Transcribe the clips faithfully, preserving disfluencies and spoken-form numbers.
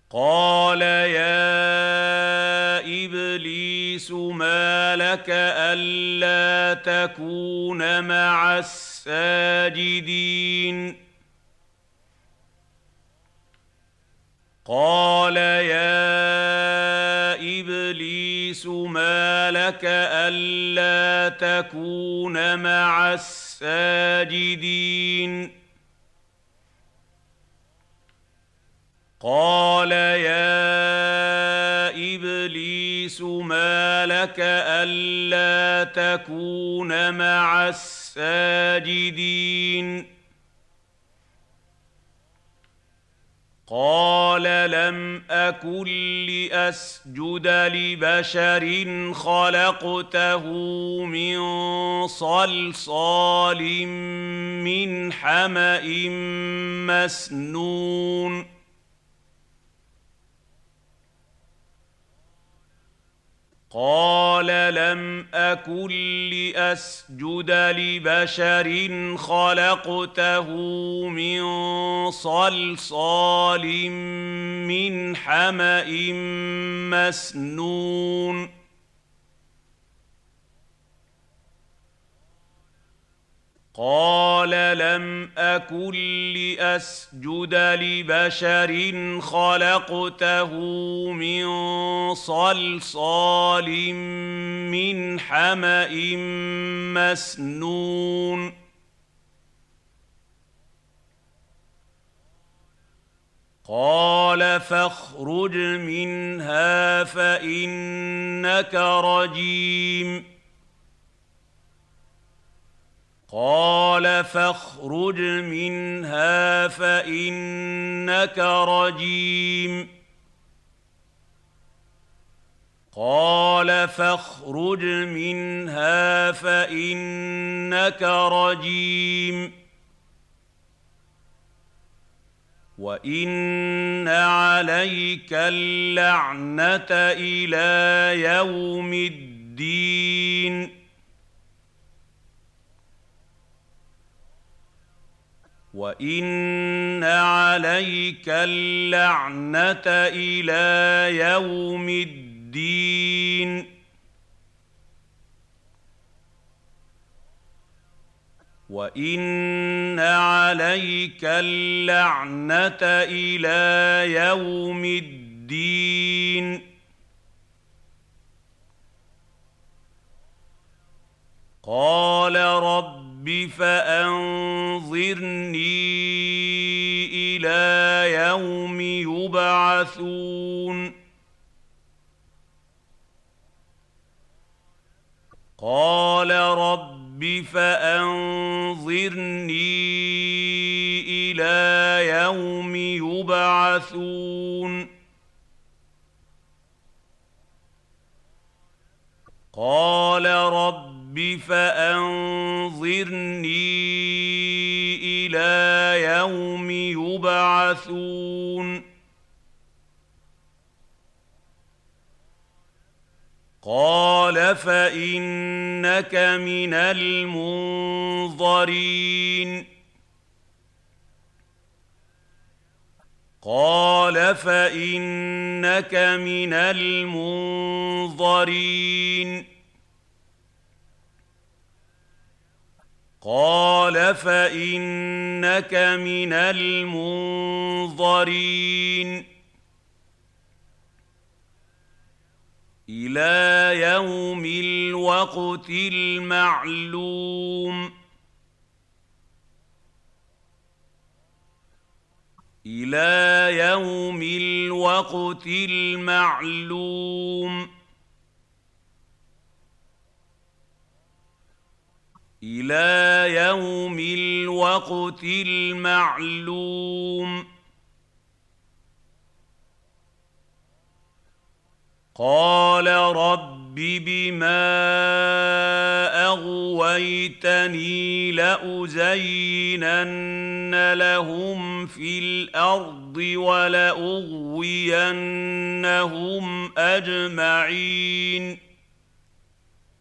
قال يا إبليس ما لك ألا تكون مع الساجدين قال يا إبليس ما لك ألا تكون مع الساجدين قال يا إبليس ما لك ألا تكون مع الساجدين قال لم أكن لأسجد لبشر خلقته من صلصال من حمأ مسنون قال لم أكن لأسجد لبشر خلقته من صلصال من حمأ مسنون قال لم أكن لأسجد لبشر خلقته من صلصال من حمأ مسنون قال فاخرج منها فإنك رجيم قال فاخرج منها فإنك رجيم قال فاخرج منها فإنك رجيم وإن عليك اللعنة إلى يوم الدين وإن عليك اللعنة إلى يوم الدين وإن عليك اللعنة إلى يوم الدين قال رب فأنظرني إلى يوم يبعثون قال رب فأنظرني إلى يوم يبعثون قال رب فأنظرني إلى يوم يبعثون قال فإنك من المنظرين قال فإنك من المنظرين قال فإنك من المنظرين إلى يوم الوقت المعلوم إلى يوم الوقت المعلوم إلى يوم الوقت المعلوم قال رب بما أغويتني لأزينن لهم في الأرض ولأغوينهم أجمعين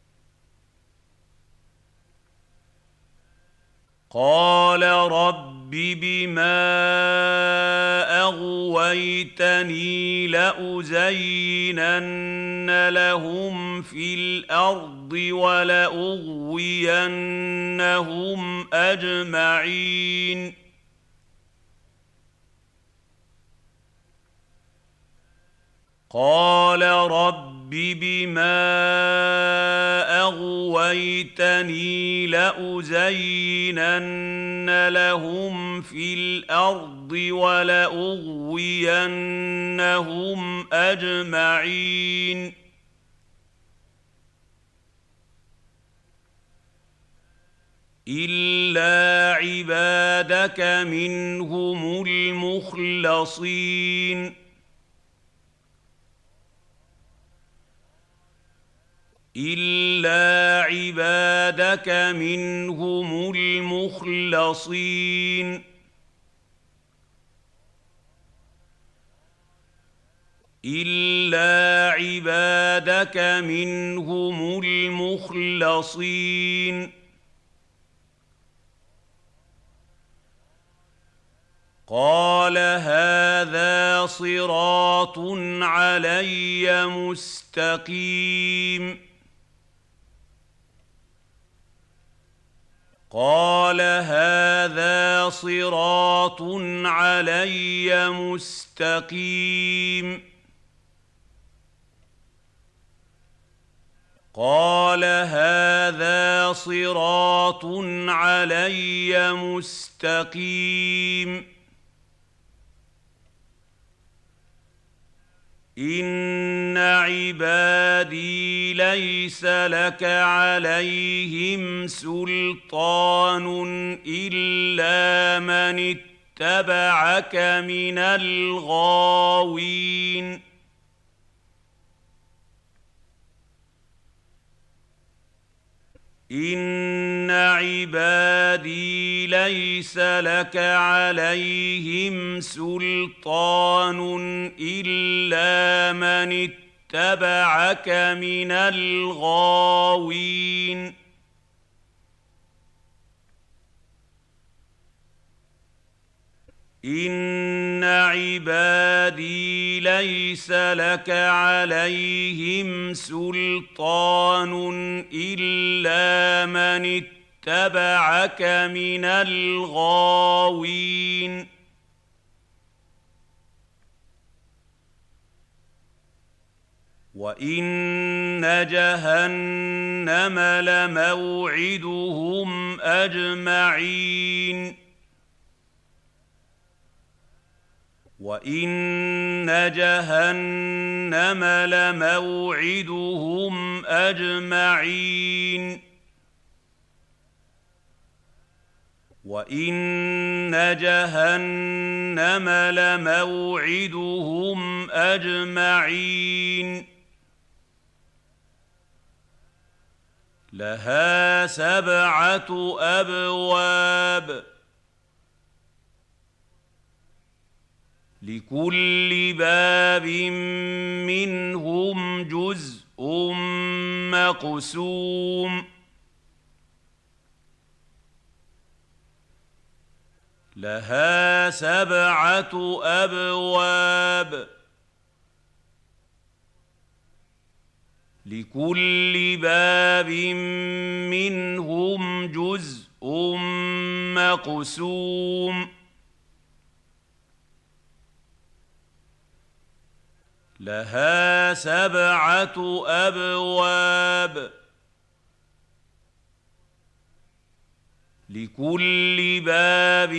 قال رب بما أغويتني لأزينن لهم في الأرض ولأغوينهم أجمعين قال رب بما أغويتني لأزينن لهم في الأرض ولأغوينهم أجمعين إلا عبادك منهم المخلصين إلا عبادك منهم المخلصين إلا عبادك منهم المخلصين قال هذا صراط علي مستقيم قال هذا صراط علي مستقيم قال هذا صراط علي مستقيم إن عبادي ليس لك عليهم سلطان إلا من اتبعك من الغاوين إن عبادي ليس لك عليهم سلطان إلا من اتبعك من الغاوين إن عبادي ليس لك عليهم سلطان إلا من اتبعك من الغاوين وإن جهنم لموعدهم أجمعين وإن جهنم لموعدهم أجمعين وإن جهنم لموعدهم أجمعين لها سبعة أبواب لكل باب منهم جزء مقسوم لها سبعة أبواب لكل باب منهم جزء مقسوم لها سبعة أبواب لكل باب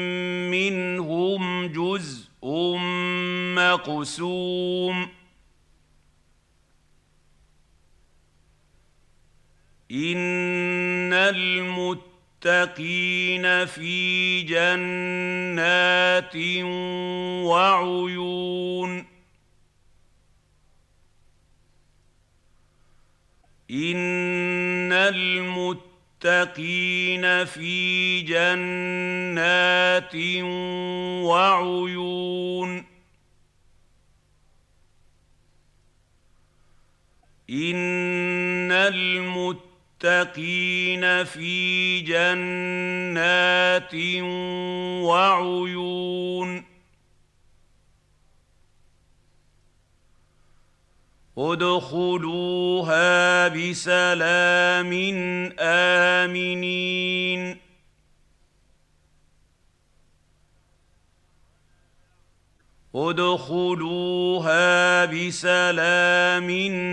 منهم جزء مقسوم إن المتقين في جنات وعيون إن المتقين في جنات وعيون إن المتقين المتقين في جنات وعيون ادخلوها بسلام آمنين ادخلوها بسلام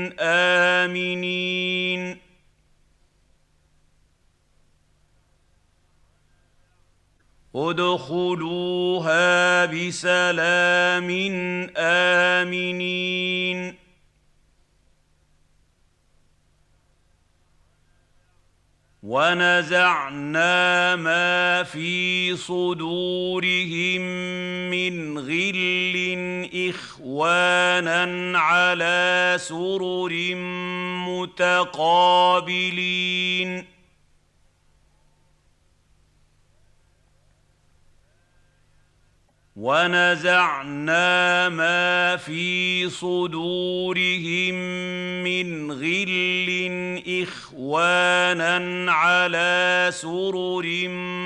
آمنين ادخلوها بسلام آمنين ونزعنا ما في صدورهم من غل إخوانا على سرر متقابلين ونزعنا ما في صدورهم من غل إخوانا على سرر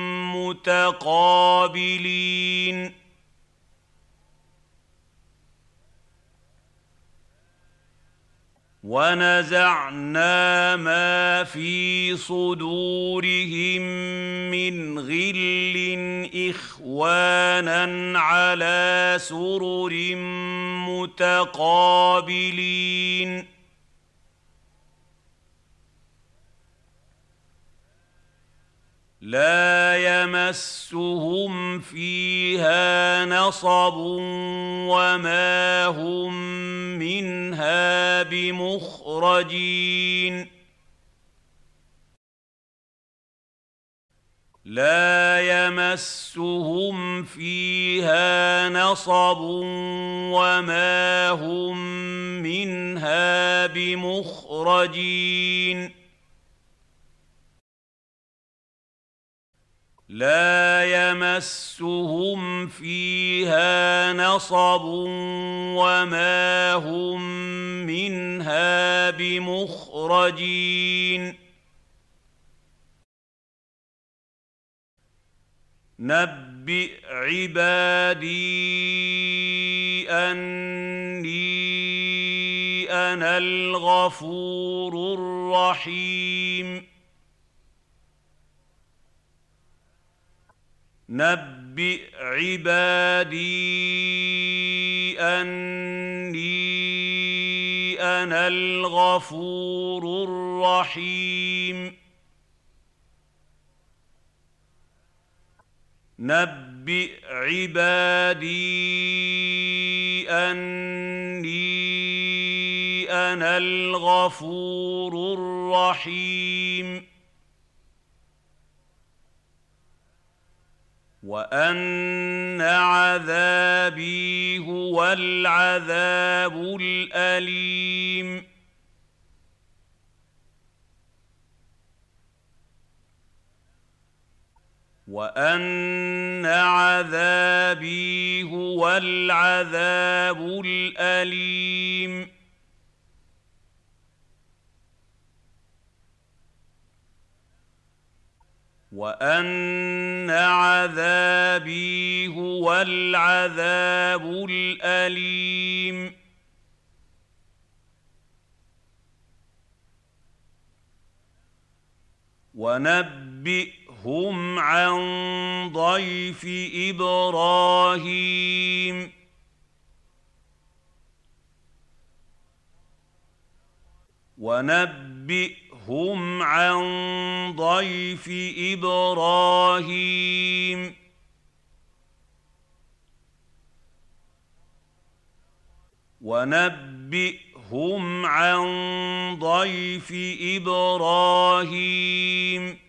متقابلين ونزعنا ما في صدورهم من غل إخوانا على سرر متقابلين لا يمسهم فيها نصب وما هم منها بمخرجين لا يمسهم فيها نصب وما هم منها بمخرجين لا يمسهم فيها نصب وما هم منها بمخرجين نبئ عبادي أني أنا الغفور الرحيم نبئ عبادي أني أنا الغفور الرحيم نبئ عبادي أني أنا الغفور الرحيم وأن عذابي هو العذاب الأليم وأن عذابي هو العذاب الأليم وأن عذابي هو العذاب الأليم ونبئهم عن ضيف إبراهيم ونبئهم عن ضيف إبراهيم ونبئهم عن ضيف إبراهيم